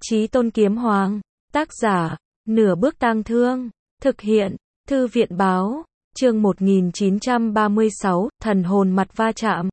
Chí Tôn Kiếm Hoàng. Tác giả, Nửa Bước Tang Thương. Thực hiện, Thư viện Báo. Chương 1936, thần hồn mặt va chạm.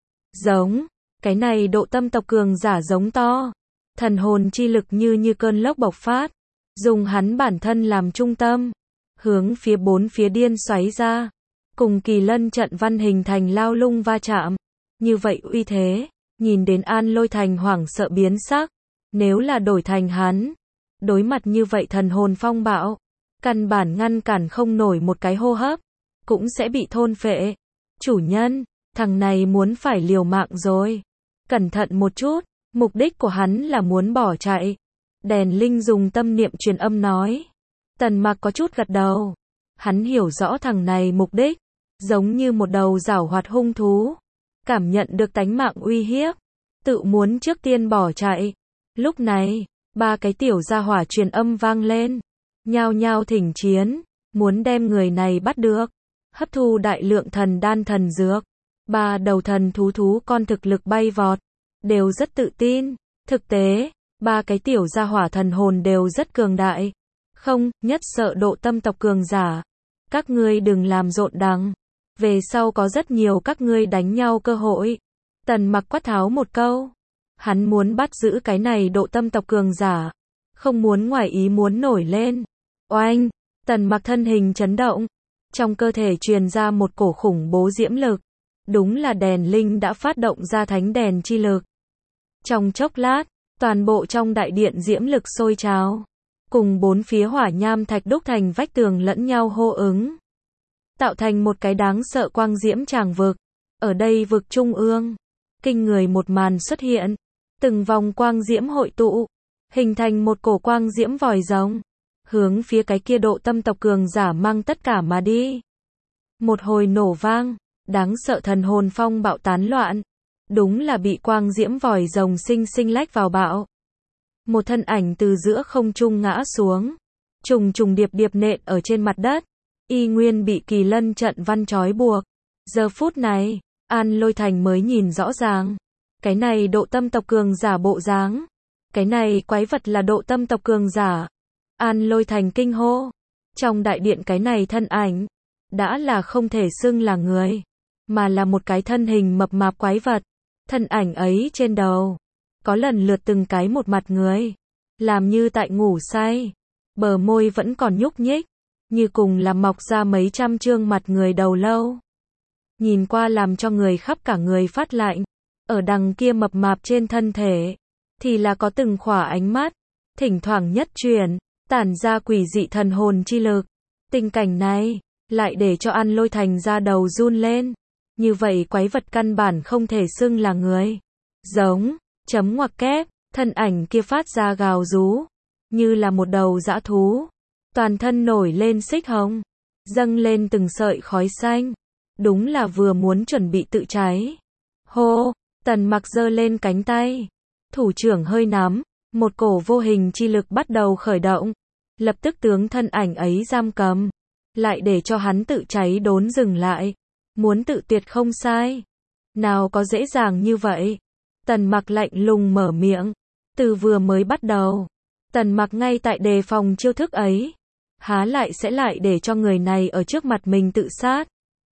Giống, cái này độ tâm tộc cường giả giống to. Thần hồn chi lực như cơn lốc bộc phát. Dùng hắn bản thân làm trung tâm. Hướng phía bốn phía điên xoáy ra. Cùng Kỳ Lân trận văn hình thành lao lung va chạm. Như vậy uy thế, nhìn đến An Lôi Thành hoảng sợ biến sắc. Nếu là đổi thành hắn, đối mặt như vậy thần hồn phong bạo, căn bản ngăn cản không nổi một cái hô hấp, cũng sẽ bị thôn phệ. Chủ nhân, thằng này muốn phải liều mạng rồi. Cẩn thận một chút, mục đích của hắn là muốn bỏ chạy. Đèn Linh dùng tâm niệm truyền âm nói. Tần Mặc có chút gật đầu. Hắn hiểu rõ thằng này mục đích, giống như một đầu giảo hoạt hung thú. Cảm nhận được tánh mạng uy hiếp, tự muốn trước tiên bỏ chạy. Lúc này, ba cái tiểu gia hỏa truyền âm vang lên. Nhao nhao thỉnh chiến, muốn đem người này bắt được. Hấp thu đại lượng thần đan thần dược. Ba đầu thần thú con thực lực bay vọt, đều rất tự tin. Thực tế, ba cái tiểu gia hỏa thần hồn đều rất cường đại. Không, nhất sợ độ tâm tộc cường giả. Các ngươi đừng làm rộn đằng. Về sau có rất nhiều các ngươi đánh nhau cơ hội. Tần Mặc quát tháo một câu. Hắn muốn bắt giữ cái này độ tâm tộc cường giả. Không muốn ngoài ý muốn nổi lên. Oanh! Tần Mặc thân hình chấn động. Trong cơ thể truyền ra một cổ khủng bố diễm lực. Đúng là đèn Linh đã phát động ra thánh đèn chi lực. Trong chốc lát, toàn bộ trong đại điện diễm lực sôi trào. Cùng bốn phía hỏa nham thạch đúc thành vách tường lẫn nhau hô ứng. Tạo thành một cái đáng sợ quang diễm tràng vực. Ở đây vực trung ương. Kinh người một màn xuất hiện. Từng vòng quang diễm hội tụ. Hình thành một cổ quang diễm vòi rồng. Hướng phía cái kia độ tâm tộc cường giả mang tất cả mà đi. Một hồi nổ vang. Đáng sợ thần hồn phong bạo tán loạn. Đúng là bị quang diễm vòi rồng sinh sinh lách vào bạo. Một thân ảnh từ giữa không trung ngã xuống. Trùng điệp nện ở trên mặt đất. Y nguyên bị Kỳ Lân trận văn trói buộc. Giờ phút này, An Lôi Thành mới nhìn rõ ràng. Cái này độ tâm tộc cường giả bộ dáng. Cái này quái vật là độ tâm tộc cường giả. An Lôi Thành kinh hô. Trong đại điện cái này thân ảnh, đã là không thể xưng là người, mà là một cái thân hình mập mạp quái vật. Thân ảnh ấy trên đầu, có lần lượt từng cái một mặt người. Làm như tại ngủ say. Bờ môi vẫn còn nhúc nhích. Như cùng là mọc ra mấy trăm trương mặt người đầu lâu. Nhìn qua làm cho người khắp cả người phát lạnh. Ở đằng kia mập mạp trên thân thể, thì là có từng khỏa ánh mắt. Thỉnh thoảng nhất chuyển, tản ra quỷ dị thần hồn chi lực. Tình cảnh này, lại để cho An Lôi Thành da đầu run lên. Như vậy quái vật căn bản không thể xưng là người. Giống, chấm ngoặc kép, thân ảnh kia phát ra gào rú. Như là một đầu dã thú. Toàn thân nổi lên xích hồng. Dâng lên từng sợi khói xanh. Đúng là vừa muốn chuẩn bị tự cháy. Hô, Tần Mặc giơ lên cánh tay. Thủ trưởng hơi nắm. Một cổ vô hình chi lực bắt đầu khởi động. Lập tức tướng thân ảnh ấy giam cầm. Lại để cho hắn tự cháy đốn dừng lại. Muốn tự tuyệt không sai. Nào có dễ dàng như vậy. Tần Mặc lạnh lùng mở miệng. Từ vừa mới bắt đầu, Tần Mặc ngay tại đề phòng chiêu thức ấy. Há lại sẽ lại để cho người này ở trước mặt mình tự sát.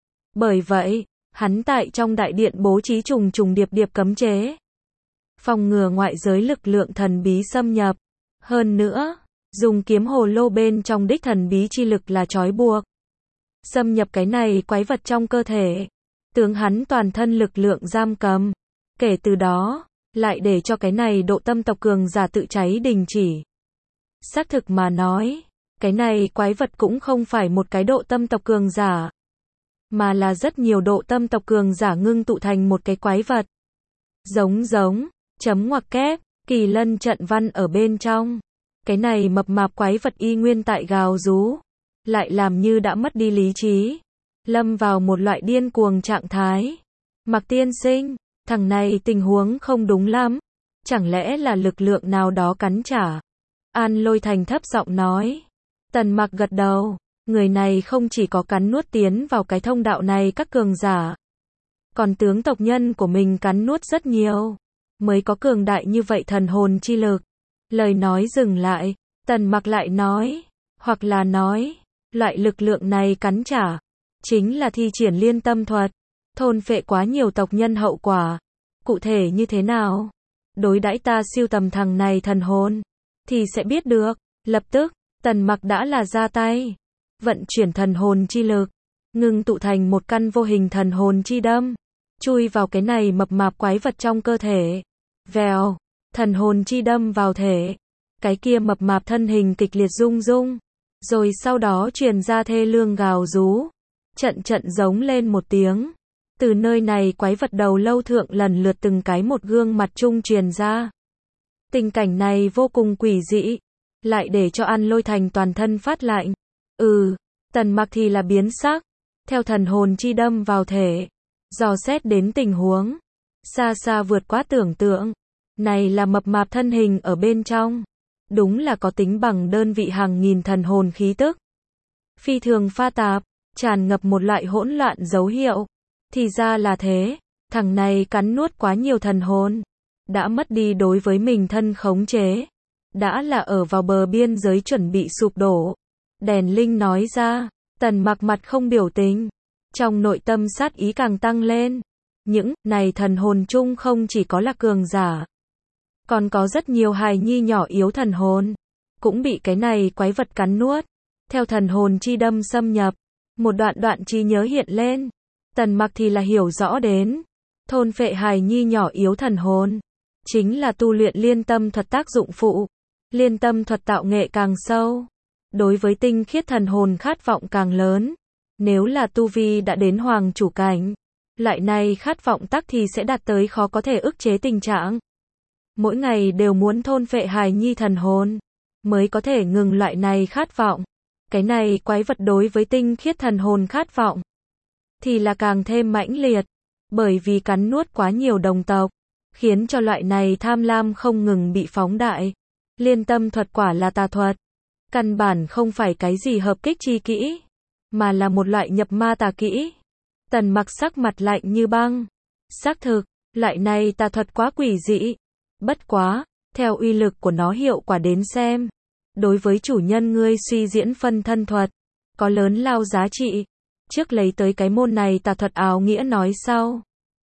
Bởi vậy, hắn tại trong đại điện bố trí trùng điệp cấm chế. Phòng ngừa ngoại giới lực lượng thần bí xâm nhập. Hơn nữa, dùng kiếm hồ lô bên trong đích thần bí chi lực là trói buộc. Xâm nhập cái này quái vật trong cơ thể. Tướng hắn toàn thân lực lượng giam cầm. Kể từ đó, lại để cho cái này độ tâm tộc cường giả tự cháy đình chỉ. Xác thực mà nói, cái này quái vật cũng không phải một cái độ tâm tộc cường giả, mà là rất nhiều độ tâm tộc cường giả ngưng tụ thành một cái quái vật. Giống, chấm ngoặc kép, Kỳ Lân trận văn ở bên trong. Cái này mập mạp quái vật y nguyên tại gào rú. Lại làm như đã mất đi lý trí. Lâm vào một loại điên cuồng trạng thái. Mặc tiên sinh, thằng này tình huống không đúng lắm. Chẳng lẽ là lực lượng nào đó cắn trả? An Lôi Thành thấp giọng nói. Tần Mặc gật đầu. Người này không chỉ có cắn nuốt tiến vào cái thông đạo này các cường giả. Còn tướng tộc nhân của mình cắn nuốt rất nhiều. Mới có cường đại như vậy thần hồn chi lực. Lời nói dừng lại, Tần Mặc lại nói, hoặc là nói, loại lực lượng này cắn trả, chính là thi triển liên tâm thuật, thôn phệ quá nhiều tộc nhân hậu quả. Cụ thể như thế nào? Đối đãi ta siêu tầm thằng này thần hồn, thì sẽ biết được. Lập tức, Tần Mặc đã là ra tay, vận chuyển thần hồn chi lực, ngưng tụ thành một căn vô hình thần hồn chi đâm, chui vào cái này mập mạp quái vật trong cơ thể. Vèo, thần hồn chi đâm vào thể, cái kia mập mạp thân hình kịch liệt rung rung, rồi sau đó truyền ra thê lương gào rú, trận trận giống lên một tiếng. Từ nơi này quái vật đầu lâu thượng lần lượt từng cái một gương mặt trung truyền ra. Tình cảnh này vô cùng quỷ dị, lại để cho An Lôi Thành toàn thân phát lạnh. Tần Mặc thì là biến sắc, theo thần hồn chi đâm vào thể, dò xét đến tình huống, xa xa vượt quá tưởng tượng. Này là mập mạp thân hình ở bên trong, đúng là có tính bằng đơn vị hàng nghìn thần hồn khí tức. Phi thường pha tạp, tràn ngập một loại hỗn loạn dấu hiệu. Thì ra là thế, thằng này cắn nuốt quá nhiều thần hồn, đã mất đi đối với mình thân khống chế, đã là ở vào bờ biên giới chuẩn bị sụp đổ. Đèn Linh nói ra. Tần Mặc mặt không biểu tình, trong nội tâm sát ý càng tăng lên. Những này thần hồn chung không chỉ có là cường giả, còn có rất nhiều hài nhi nhỏ yếu thần hồn, cũng bị cái này quái vật cắn nuốt. Theo thần hồn chi đâm xâm nhập, một đoạn đoạn trí nhớ hiện lên. Tần Mặc thì là hiểu rõ đến, thôn phệ hài nhi nhỏ yếu thần hồn, chính là tu luyện liên tâm thuật tác dụng phụ. Liên tâm thuật tạo nghệ càng sâu, đối với tinh khiết thần hồn khát vọng càng lớn. Nếu là tu vi đã đến hoàng chủ cảnh, loại này khát vọng tắc thì sẽ đạt tới khó có thể ức chế tình trạng. Mỗi ngày đều muốn thôn phệ hài nhi thần hồn, mới có thể ngừng loại này khát vọng. Cái này quái vật đối với tinh khiết thần hồn khát vọng, thì là càng thêm mãnh liệt, bởi vì cắn nuốt quá nhiều đồng tộc, khiến cho loại này tham lam không ngừng bị phóng đại. Liên tâm thuật quả là tà thuật, căn bản không phải cái gì hợp kích chi kỹ, mà là một loại nhập ma tà kỹ. Tần Mặc sắc mặt lạnh như băng. Xác thực, loại này tà thuật quá quỷ dị. Bất quá, theo uy lực của nó hiệu quả đến xem, đối với chủ nhân ngươi suy diễn phân thân thuật, có lớn lao giá trị. Trước lấy tới cái môn này tà thuật áo nghĩa nói sau.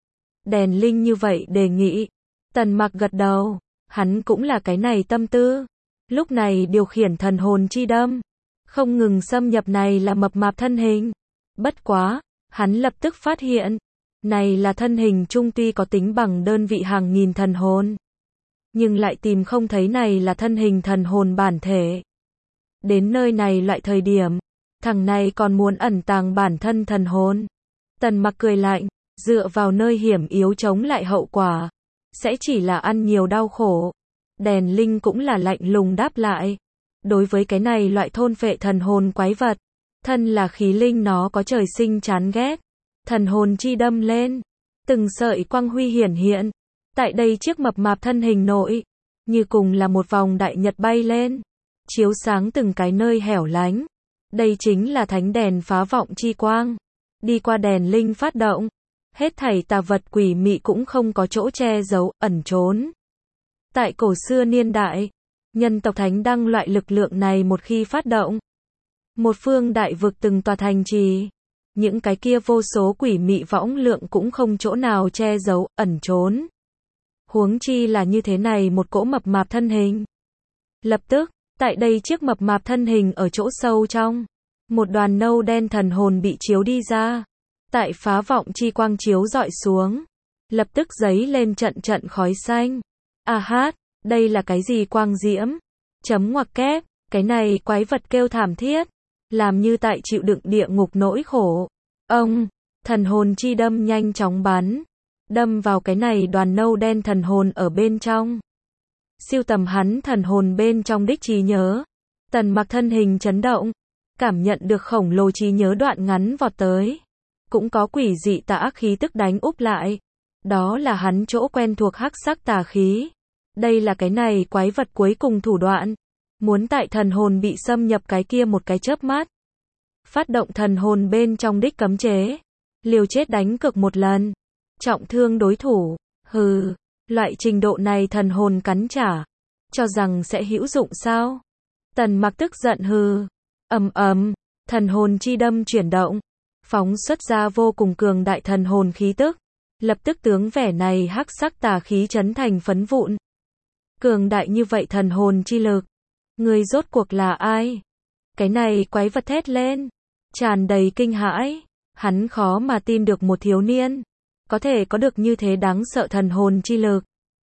Đèn Linh như vậy đề nghị. Tần Mặc gật đầu, hắn cũng là cái này tâm tư. Lúc này điều khiển thần hồn chi đâm, không ngừng xâm nhập này là mập mạp thân hình. Bất quá, hắn lập tức phát hiện, này là thân hình trung tuy có tính bằng đơn vị hàng nghìn thần hồn, nhưng lại tìm không thấy này là thân hình thần hồn bản thể. Đến nơi này loại thời điểm, thằng này còn muốn ẩn tàng bản thân thần hồn. Tần Mặc cười lạnh, dựa vào nơi hiểm yếu chống lại hậu quả, sẽ chỉ là ăn nhiều đau khổ. Đèn Linh cũng là lạnh lùng đáp lại. Đối với cái này loại thôn phệ thần hồn quái vật, thân là khí linh nó có trời sinh chán ghét. Thần hồn chi đâm lên, từng sợi quang huy hiển hiện. Tại đây chiếc mập mạp thân hình nội, như cùng là một vòng đại nhật bay lên, chiếu sáng từng cái nơi hẻo lánh. Đây chính là thánh đèn phá vọng chi quang. Đi qua đèn Linh phát động, hết thảy tà vật quỷ mị cũng không có chỗ che giấu, ẩn trốn. Tại cổ xưa niên đại, nhân tộc thánh đăng loại lực lượng này một khi phát động, một phương đại vực từng tòa thành trì, những cái kia vô số quỷ mị võng lượng cũng không chỗ nào che giấu, ẩn trốn. Huống chi là như thế này một cỗ mập mạp thân hình. Lập tức, tại đây chiếc mập mạp thân hình ở chỗ sâu trong, một đoàn nâu đen thần hồn bị chiếu đi ra. Tại phá vọng chi quang chiếu dọi xuống, lập tức giấy lên trận trận khói xanh. Đây là cái gì quang diễm? Chấm ngoặc kép, cái này quái vật kêu thảm thiết, làm như tại chịu đựng địa ngục nỗi khổ. Thần hồn chi đâm nhanh chóng bắn, đâm vào cái này đoàn nâu đen thần hồn ở bên trong. Siêu tầm hắn thần hồn bên trong đích trí nhớ. Tần Mặc thân hình chấn động, cảm nhận được khổng lồ trí nhớ đoạn ngắn vọt tới. Cũng có quỷ dị tà ác khí tức đánh úp lại. Đó là hắn chỗ quen thuộc hắc sắc tà khí. Đây là cái này quái vật cuối cùng thủ đoạn. Muốn tại thần hồn bị xâm nhập cái kia một cái chớp mắt. Phát động thần hồn bên trong đích cấm chế. Liều chết đánh cược một lần. Trọng thương đối thủ. Loại trình độ này thần hồn cắn trả. cho rằng sẽ hữu dụng sao? Tần Mặc tức giận hừ. Thần hồn chi đâm chuyển động, phóng xuất ra vô cùng cường đại thần hồn khí tức. Lập tức tướng vẻ này hắc sắc tà khí chấn thành phấn vụn. Cường đại như vậy thần hồn chi lực, người rốt cuộc là ai? Cái này quái vật thét lên, tràn đầy kinh hãi. Hắn khó mà tin được một thiếu niên có thể có được như thế đáng sợ thần hồn chi lực.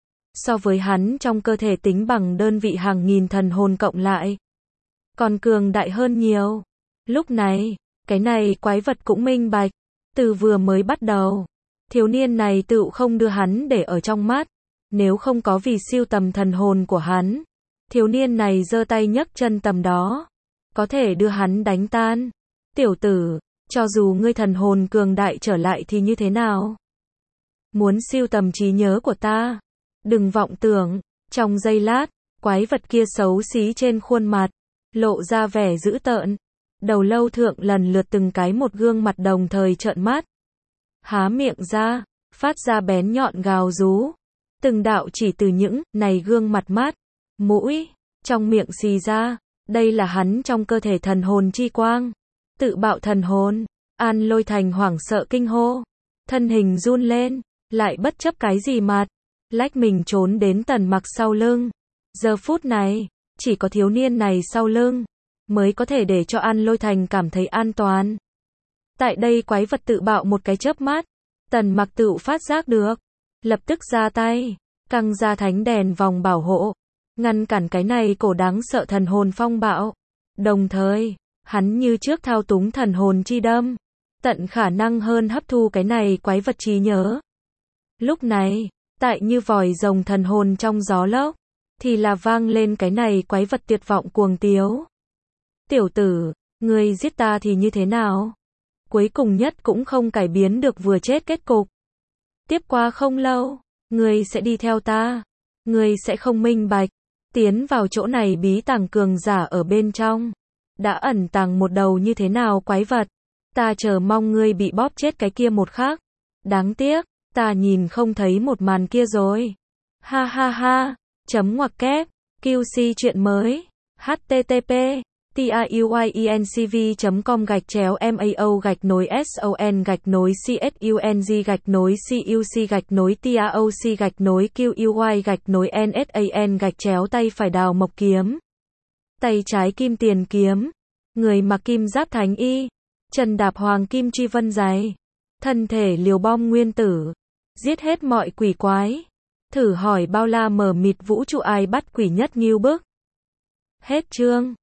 So với hắn trong cơ thể tính bằng đơn vị hàng nghìn thần hồn cộng lại, còn cường đại hơn nhiều. Lúc này, cái này quái vật cũng minh bạch, từ vừa mới bắt đầu, thiếu niên này tựu không đưa hắn để ở trong mắt. Nếu không có vì siêu tầm thần hồn của hắn, thiếu niên này giơ tay nhấc chân tầm đó, có thể đưa hắn đánh tan. Tiểu tử, cho dù ngươi thần hồn cường đại trở lại thì như thế nào? Muốn siêu tầm trí nhớ của ta? Đừng vọng tưởng. Trong giây lát, quái vật kia xấu xí trên khuôn mặt, lộ ra vẻ dữ tợn. Đầu lâu thượng lần lượt từng cái một gương mặt đồng thời trợn mắt. Há miệng ra, phát ra bén nhọn gào rú. Từng đạo chỉ từ những này gương mặt mắt, mũi, trong miệng xì ra. Đây là hắn trong cơ thể thần hồn chi quang. Tự bạo thần hồn. An Lôi Thành hoảng sợ kinh hô. Thân hình run lên, lại bất chấp cái gì mặt, lách mình trốn đến Tần Mặc sau lưng. Giờ phút này, chỉ có thiếu niên này sau lưng mới có thể để cho An Lôi Thành cảm thấy an toàn. Tại đây quái vật tự bạo một cái chớp mắt, Tần Mặc tự phát giác được, lập tức ra tay, căng ra thánh đèn vòng bảo hộ, ngăn cản cái này cổ đáng sợ thần hồn phong bạo. Đồng thời, hắn như trước thao túng thần hồn chi đâm, tận khả năng hơn hấp thu cái này quái vật trí nhớ. Lúc này, tại như vòi rồng thần hồn trong gió lốc, thì là vang lên cái này quái vật tuyệt vọng cuồng tiếu. Tiểu tử, ngươi giết ta thì như thế nào? Cuối cùng nhất cũng không cải biến được vừa chết kết cục. Tiếp qua không lâu, ngươi sẽ đi theo ta. Ngươi sẽ không minh bạch, tiến vào chỗ này bí tàng cường giả ở bên trong đã ẩn tàng một đầu như thế nào quái vật. Ta chờ mong ngươi bị bóp chết cái kia một khắc. Đáng tiếc, ta nhìn không thấy một màn kia rồi. Ha ha ha. Chấm ngoặc kép. QC chuyện mới. http tiuy.mao-son-cuc-cuc-tao-cuc-tay phải đào mộc kiếm, tay trái kim tiền kiếm, người mặc kim giáp thánh y, chân đạp hoàng kim truy vân giày, thân thể liều bom nguyên tử, giết hết mọi quỷ quái. Thử hỏi bao la mờ mịt vũ trụ ai bắt quỷ nhất nghiêu bức. Hết chương.